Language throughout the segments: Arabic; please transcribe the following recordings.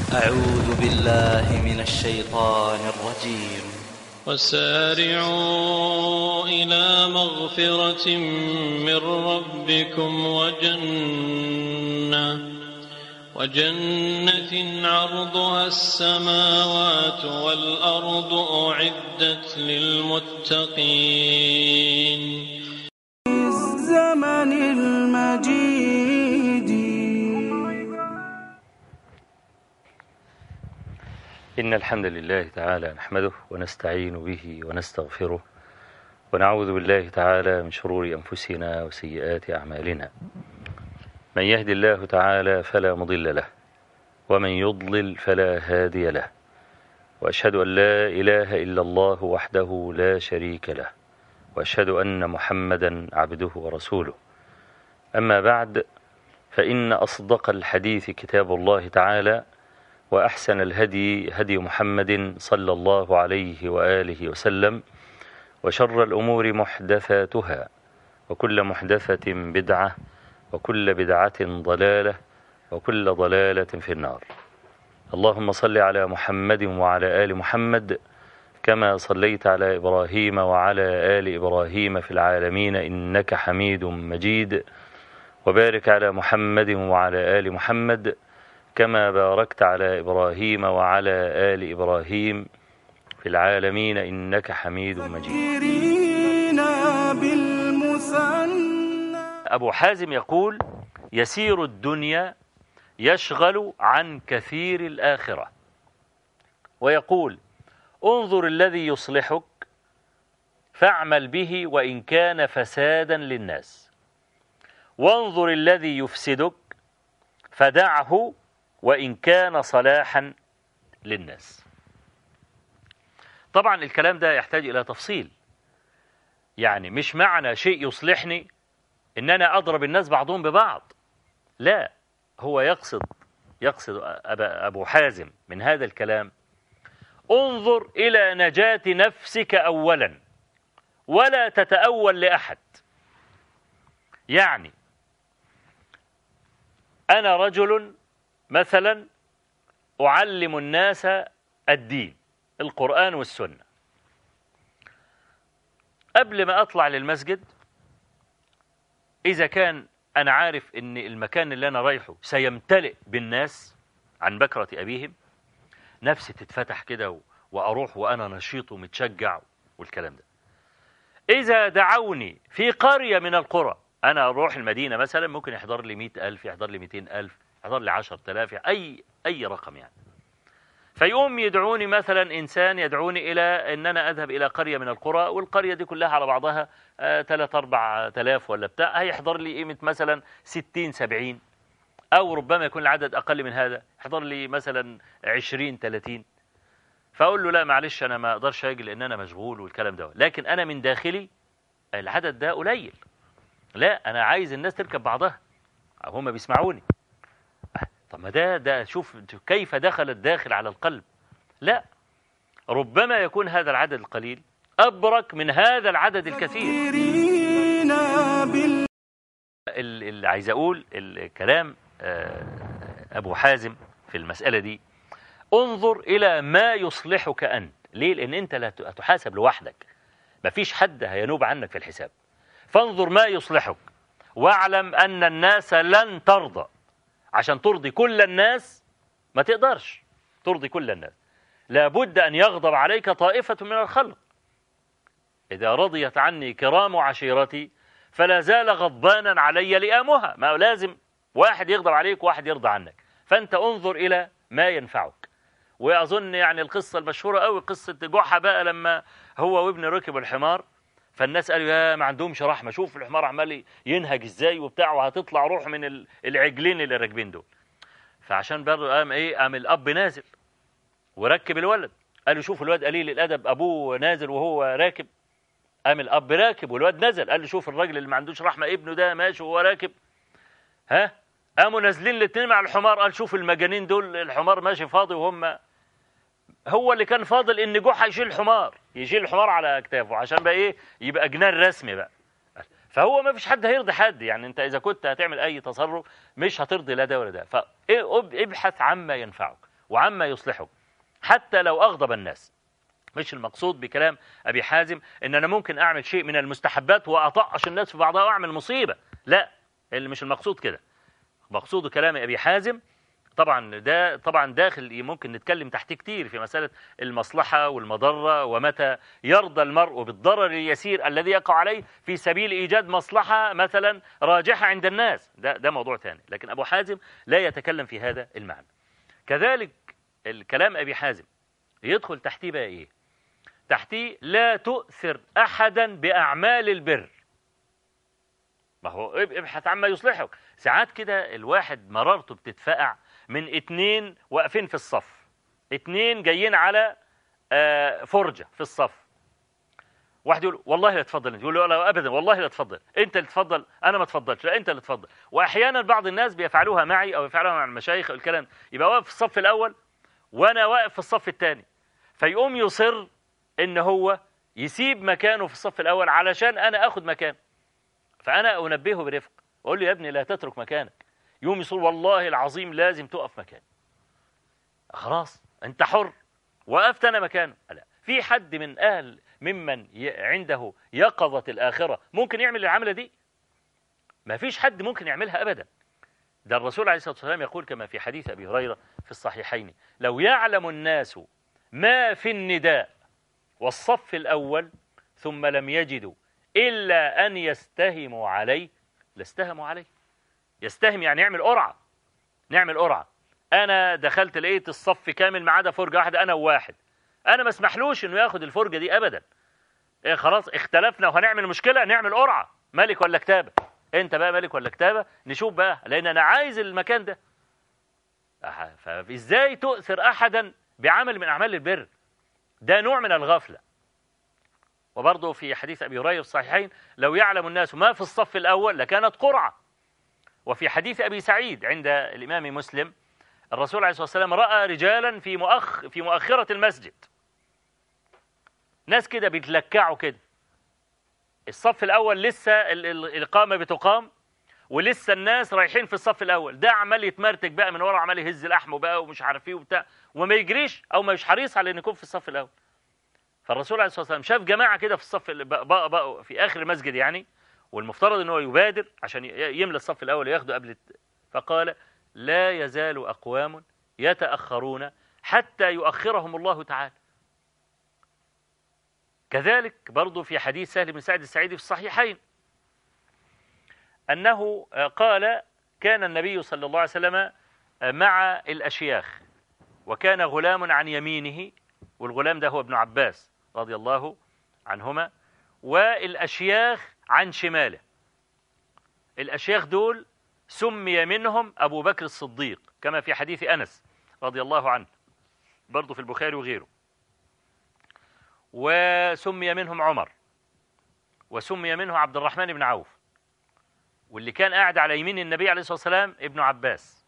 أعوذ بالله من الشيطان الرجيم. وسارعوا إلى مغفرة من ربكم وجنة عرضها السماوات والأرض أعدت للمتقين. الزمن المجيد. إن الحمد لله تعالى نحمده ونستعين به ونستغفره ونعوذ بالله تعالى من شرور أنفسنا وسيئات أعمالنا. من يهد الله تعالى فلا مضل له ومن يضلل فلا هادي له، وأشهد أن لا إله إلا الله وحده لا شريك له، وأشهد أن محمدا عبده ورسوله. أما بعد، فإن أصدق الحديث كتاب الله تعالى، وأحسن الهدي هدي محمد صلى الله عليه وآله وسلم، وشر الأمور محدثاتها، وكل محدثة بدعة، وكل بدعة ضلالة، وكل ضلالة في النار. اللهم صل على محمد وعلى آل محمد كما صليت على إبراهيم وعلى آل إبراهيم في العالمين إنك حميد مجيد، وبارك على محمد وعلى آل محمد كما باركت على إبراهيم وعلى آل إبراهيم في العالمين إنك حميد مجيد. أبو حازم يقول: يسير الدنيا يشغل عن كثير الآخرة. ويقول: انظر الذي يصلحك فاعمل به وإن كان فسادا للناس، وانظر الذي يفسدك فدعه وإن كان صلاحا للناس. طبعا الكلام ده يحتاج إلى تفصيل، يعني مش معنى شيء يصلحني إن أنا أضرب الناس بعضهم ببعض، لا، هو يقصد أبو حازم من هذا الكلام: انظر إلى نجاة نفسك أولا ولا تتأول لأحد. يعني أنا رجل مثلا أعلم الناس الدين، القرآن والسنة. قبل ما أطلع للمسجد، إذا كان أنا عارف أن المكان اللي أنا رايحه سيمتلئ بالناس عن بكرة أبيهم، نفسي تتفتح كده وأروح وأنا نشيط ومتشجع والكلام ده. إذا دعوني في قرية من القرى، أنا أروح المدينة مثلا، ممكن يحضر لي 100,000، يحضر لي 200,000، يحضر لي 10,000، أي رقم يعني. فيقوم يدعوني مثلا إنسان، يدعوني إلى أن أنا أذهب إلى قرية من القرى، والقرية دي كلها على بعضها 3-4 آلاف ولا بتاع، هيحضر لي قيمة مثلا 60-70، أو ربما يكون العدد أقل من هذا، يحضر لي مثلا 20-30. فأقول له: لا معلش، أنا ما أقدرش أجي لأن أنا مشغول والكلام ده. لكن أنا من داخلي العدد ده قليل، لا، أنا عايز الناس تركب بعضها، هم بيسمعوني. طب ما ده شوف كيف دخل الداخل على القلب. لا، ربما يكون هذا العدد القليل أبرك من هذا العدد الكثير. اللي عايز أقول الكلام أبو حازم في المسألة دي: انظر إلى ما يصلحك أنت. ليه؟ لأن أنت لا تحاسب لوحدك، مفيش حد هينوب عنك في الحساب. فانظر ما يصلحك، واعلم أن الناس لن ترضى. عشان ترضي كل الناس ما تقدرش ترضي كل الناس، لابد أن يغضب عليك طائفة من الخلق. إذا رضيت عني كرام عشيرتي فلا زال غضبانا علي لئامها. ما لازم واحد يغضب عليك وواحد يرضى عنك، فأنت انظر إلى ما ينفعك. وأظن يعني القصة المشهورة قوي، قصة جحا بقى، لما هو وابنه ركبوا الحمار، فالناس قالوا: يا ما عندهمش رحمة، شوف الحمار عمال ينهج ازاي وبتاع، وهتطلع روح من العجلين اللي راكبين دول. فعشان برضه قام الأب نازل وركب الولد. قالوا: شوف الواد قليل الأدب، أبوه نازل وهو راكب. قام الأب راكب والواد نزل. قال له: شوف الراجل اللي ما عندوش رحمة، ابنه ده ماشي وهو راكب. قاموا نازلين الاثنين مع الحمار. قال: شوف المجانين دول، الحمار ماشي فاضي وهم. هو اللي كان فاضل ان جحا يشيل الحمار على اكتافه، عشان بقى يبقى جنان رسمي بقى. فهو ما فيش حد هيرضي حد، يعني انت اذا كنت هتعمل اي تصرف مش هترضي لا ده ولا ده. فابحث عما ينفعك، وعما يصلحك حتى لو أغضب الناس. مش المقصود بكلام أبي حازم إن أنا ممكن أعمل شيء من المستحبات وأطقش الناس في بعضها وأعمل مصيبة، لا، اللي مش المقصود كده. مقصود كلام أبي حازم طبعا ده طبعا داخل ممكن نتكلم تحتيه كتير في مسألة المصلحة والمضرة، ومتى يرضى المرء بالضرر اليسير الذي يقع عليه في سبيل إيجاد مصلحة مثلا راجحة عند الناس، ده موضوع ثاني. لكن أبو حازم لا يتكلم في هذا المعنى. كذلك الكلام أبي حازم يدخل تحتيه بقى إيه؟ تحتيه لا تؤثر أحدا بأعمال البر. ما هو ابحث عما يصلحك. ساعات كده الواحد مرارته بتتفقع من 2 واقفين في الصف، 2 جايين على فرجة في الصف، واحد يقول والله لا تفضل انت، يقول له لا ابدا والله لا تفضل، انت اللي تفضل، انا ما اتفضلش، لا انت اللي تفضل. واحيانا بعض الناس بيفعلوها معي او يفعلوها مع المشايخ او الكلام، يبقى واقف في الصف الاول وانا واقف في الصف الثاني، فيقوم يصر ان هو يسيب مكانه في الصف الاول علشان انا اخذ مكانه. فانا انبهه برفق واقول له يا ابني لا تترك مكانك، يوم يصير والله العظيم لازم تقف مكانه. خلاص انت حر، وقفت انا مكانه. لا، في حد من ممن عنده يقظة الآخرة ممكن يعمل العملة دي؟ ما فيش حد ممكن يعملها أبدا. ده الرسول عليه الصلاة والسلام يقول كما في حديث أبي هريرة في الصحيحين: لو يعلم الناس ما في النداء والصف الأول ثم لم يجدوا إلا أن يستهموا عليه لاستهموا عليه. يستهم يعني يعمل قرعة، نعمل قرعة. أنا دخلت لقيت الصف كامل ما عدا فرجة واحدة أنا وواحد، أنا ما اسمحلوش إنه ياخد الفرجة دي أبدا. إيه خلاص اختلفنا وهنعمل مشكلة، نعمل قرعة ملك ولا كتابة. أنت بقى ملك ولا كتابة، نشوف بقى، لأن أنا عايز المكان ده. فإزاي تؤثر أحدا بعمل من أعمال البر؟ ده نوع من الغفلة. وبرضه في حديث أبي هريرة في الصحيحين: لو يعلم الناس ما في الصف الأول لكانت قرعة. وفي حديث أبي سعيد عند الإمام مسلم: الرسول عليه الصلاة والسلام رأى رجالا في مؤخرة المسجد، ناس كده بيتلكعوا كده، الصف الأول لسه الإقامة بتقام ولسه الناس رايحين في الصف الأول، ده عمال يتمرتك بقى من ورا، عمال يهز لحمه بقى ومش عارف ايه وبتاع، وما يجريش أو ما مش حريص على إن يكون في الصف الأول. فالرسول عليه الصلاة والسلام شاف جماعة كده في الصف بقى في آخر المسجد يعني، والمفترض إن هو يبادر عشان يملى الصف الأول وياخده قبل فقال: لا يزال أقوام يتأخرون حتى يؤخرهم الله تعالى. كذلك برضو في حديث سهل بن سعد الساعدي في الصحيحين أنه قال: كان النبي صلى الله عليه وسلم مع الأشياخ، وكان غلام عن يمينه، والغلام ده هو ابن عباس رضي الله عنهما، والأشياخ عن شماله. الأشياخ دول سمي منهم أبو بكر الصديق كما في حديث أنس رضي الله عنه برضو في البخاري وغيره، وسمي منهم عمر، وسمي منه عبد الرحمن بن عوف، واللي كان قاعد على يمين النبي عليه الصلاة والسلام ابن عباس.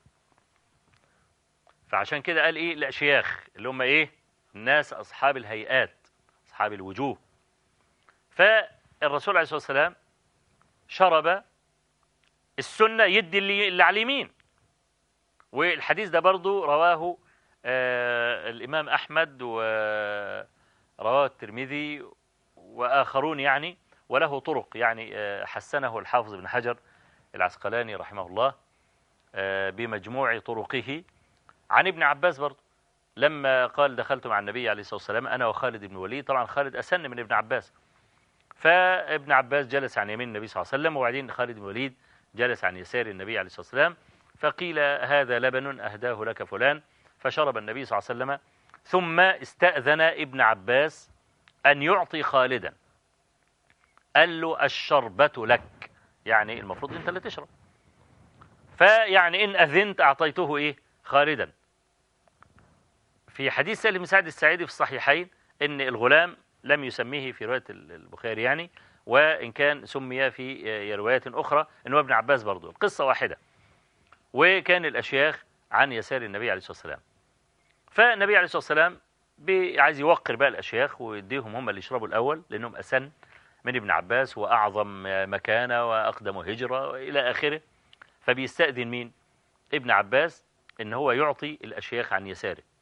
فعشان كده قال إيه الأشياخ اللي هم إيه؟ الناس أصحاب الهيئات، أصحاب الوجوه. فالرسول عليه الصلاة والسلام شرب السنة يدي اللي على اليمين. والحديث ده برضو رواه الإمام أحمد ورواه الترمذي وآخرون يعني، وله طرق يعني حسنه الحافظ ابن حجر العسقلاني رحمه الله بمجموع طرقه عن ابن عباس برضو، لما قال: دخلت مع النبي عليه الصلاة والسلام أنا وخالد بن الوليد. طبعا خالد أسن من ابن عباس، فابن عباس جلس عن يمين النبي صلى الله عليه وسلم، وبعدين خالد بن الوليد جلس عن يسار النبي عليه الصلاة والسلام. فقيل: هذا لبن أهداه لك فلان. فشرب النبي صلى الله عليه وسلم، ثم استأذن ابن عباس أن يعطي خالدا، قال له: الشربة لك، يعني المفروض أنت اللي تشرب، فيعني إن أذنت أعطيته إيه؟ خالدا. في حديث سهل بن سعد الساعدي في الصحيحين إن الغلام لم يسميه في رواية البخاري يعني، وإن كان سمي في روايات أخرى إنه ابن عباس برضو، القصة واحدة. وكان الأشياخ عن يسار النبي عليه الصلاة والسلام. فالنبي عليه الصلاة والسلام عايز يوقر بقى الأشياخ ويديهم هم اللي يشربوا الأول، لأنهم أسن من ابن عباس وأعظم مكانة وأقدم هجرة وإلى آخره. فبيستأذن مين؟ ابن عباس إن هو يعطي الأشياخ عن يساره،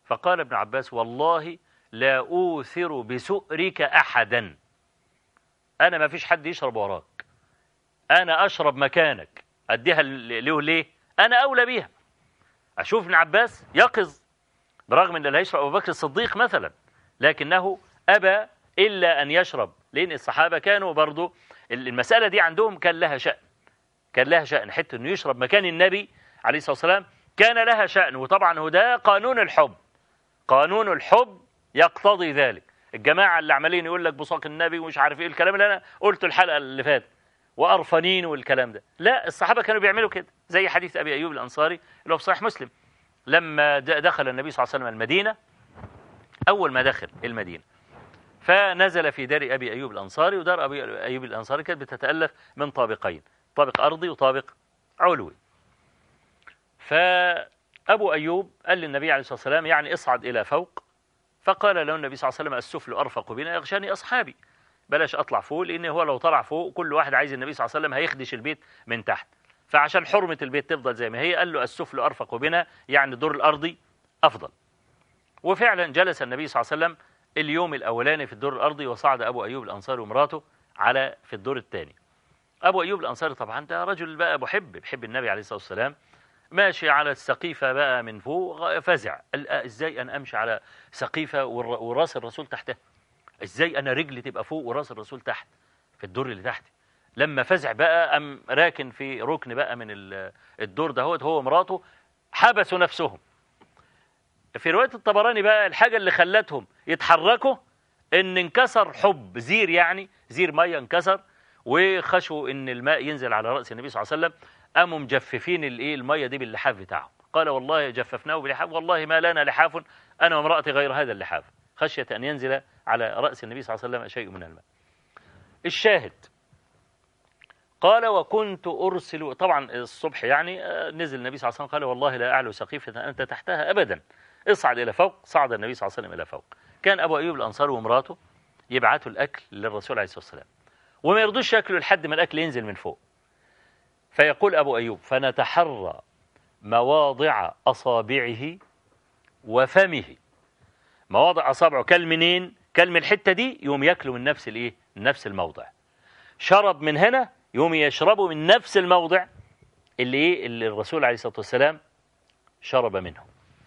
فقال ابن عباس والله لا أوثر بسؤرك أحدا، أنا ما فيش حد يشرب وراك، أنا أشرب مكانك، أديها له ليه؟ أنا أولى بيها. أشوف ابن عباس يقظ برغم أن لا يشرب أبو بكر الصديق مثلا، لكنه أبى إلا أن يشرب، لأن الصحابة كانوا برضو المسألة دي عندهم كان لها شأن، كان لها شأن، حتى أنه يشرب مكان النبي عليه الصلاة والسلام كان لها شأن. وطبعا هو ده قانون الحب، قانون الحب يقتضي ذلك. الجماعة اللي عمالين يقول لك بصاق النبي ومش عارف ايه الكلام اللي انا قلته الحلقة اللي فاتت وقرفانين والكلام ده، لا، الصحابة كانوا بيعملوا كده، زي حديث أبي أيوب الأنصاري اللي هو في صحيح مسلم، لما دخل النبي صلى الله عليه وسلم المدينة، أول ما دخل المدينة فنزل في دار أبي أيوب الأنصاري، ودار أبي أيوب الأنصاري كانت بتتألف من طابقين، طابق أرضي وطابق علوي. فأبو أيوب قال للنبي عليه الصلاة والسلام يعني اصعد إلى فوق، فقال له النبي صلى الله عليه وسلم السفل أرفق بنا يغشاني أصحابي، بلاش أطلع فوق، لأن هو لو طلع فوق كل واحد عايز النبي صلى الله عليه وسلم هيخدش البيت من تحت، فعشان حرمة البيت تفضل زي ما هي قال له السفل أرفق بنا، يعني الدور الأرضي أفضل. وفعلا جلس النبي صلى الله عليه وسلم اليوم الأولاني في الدور الأرضي، وصعد أبو أيوب الأنصاري ومراته في الدور الثاني. أبو أيوب الأنصاري طبعا ده رجل بقى بيحب النبي عليه الصلاة والسلام، ماشي على السقيفة بقى من فوق، فزع، قال إزاي أنا أمشي على سقيفة وراس الرسول تحتها؟ إزاي أنا رجلي تبقى فوق وراس الرسول تحت في الدور اللي تحت؟ لما فزع بقى أم راكن في ركن بقى من الدور ده، هو ومراته حبسوا نفسهم. في رواية الطبراني بقى الحاجة اللي خلتهم يتحركوا إن انكسر حب زير، يعني زير مية انكسر، وخشوا إن الماء ينزل على رأس النبي صلى الله عليه وسلم، قاموا مجففين المية دي باللحاف بتاعهم. قال والله جففناه بلحاف، والله ما لنا لحاف أنا وامرأتي غير هذا اللحاف، خشية أن ينزل على رأس النبي صلى الله عليه وسلم شيء من الماء. الشاهد قال وكنت أرسل، طبعا الصبح يعني نزل النبي صلى الله عليه وسلم قال والله لا أعلو سقيفة أنت تحتها أبدا، اصعد إلى فوق. صعد النبي صلى الله عليه وسلم إلى فوق. كان أبو أيوب الأنصاري ومراته يبعثوا الأكل للرسول عليه الصلاة والسلام، وما يرضوش يأكلوا لحد ما الأكل ينزل من فوق. فيقول أبو أيوب فنتحرى مواضع أصابعه وفمه، مواضع أصابعه كالمنين، كالم الحتة دي يوم يأكلوا من نفس الموضع، شرب من هنا يوم يشربوا من نفس الموضع اللي الرسول عليه الصلاة والسلام شرب منه.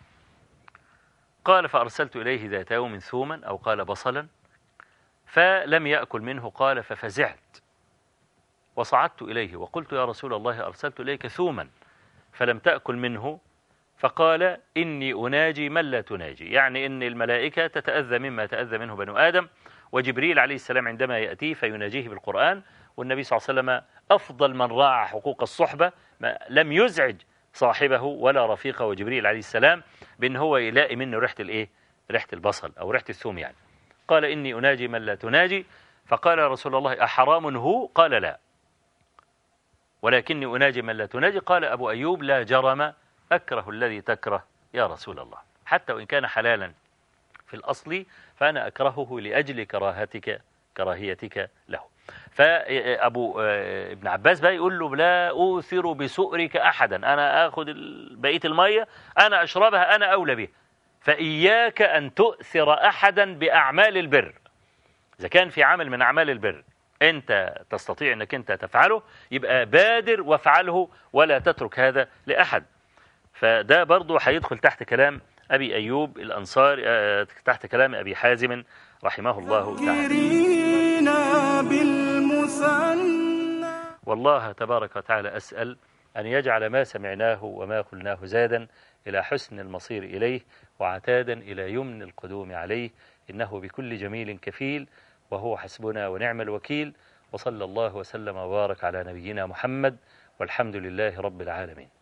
قال فأرسلت إليه ذات يوم ثوما أو قال بصلا فلم يأكل منه، قال ففزعت وصعدت إليه وقلت يا رسول الله أرسلت إليك ثوما فلم تأكل منه، فقال إني أناجي من لا تناجي، يعني إن الملائكة تتأذى مما تأذى منه بنو آدم، وجبريل عليه السلام عندما يأتيه فيناجيه بالقرآن، والنبي صلى الله عليه وسلم أفضل من راعى حقوق الصحبة، لم يزعج صاحبه ولا رفيقه وجبريل عليه السلام بأن هو يلاقي منه ريحة البصل أو ريحة الثوم يعني. قال إني أناجي من لا تناجي، فقال يا رسول الله أحرام هو؟ قال لا ولكني أناجي من لا تناجي. قال أبو أيوب لا جرم أكره الذي تكره يا رسول الله، حتى وإن كان حلالا في الأصل فأنا أكرهه لأجل كراهيتك له. فأبو ابن عباس بقى يقول له لا أوثر بسؤرك أحدا، أنا أخذ بقية المية أنا أشربها، أنا أولى بها، فإياك أن تؤثر أحدا بأعمال البر. إذا كان في عمل من أعمال البر أنت تستطيع أنك أنت تفعله يبقى بادر وافعله ولا تترك هذا لأحد. فده برضو هيدخل تحت كلام أبي أيوب الأنصاري، تحت كلام أبي حازم رحمه الله تعالى. والله تبارك وتعالى أسأل أن يجعل ما سمعناه وما قلناه زادا إلى حسن المصير إليه وعتادا إلى يمن القدوم عليه، إنه بكل جميل كفيل وهو حسبنا ونعم الوكيل. وصلى الله وسلم وبارك على نبينا محمد، والحمد لله رب العالمين.